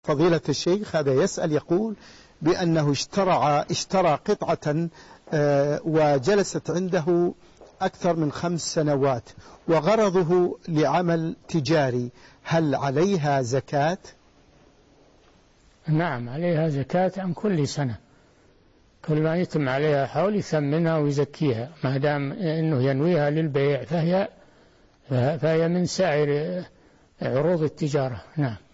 فضيلة الشيخ هذا يسأل يقول بأنه اشترى قطعة وجلست عنده أكثر من 5 سنوات وغرضه لعمل تجاري، هل عليها زكاة؟ نعم عليها زكاة عن كل سنة، كل ما يتم عليها حول يثمنها ويزكيها، ما دام أنه ينويها للبيع فهي من سائر عروض التجارة. نعم.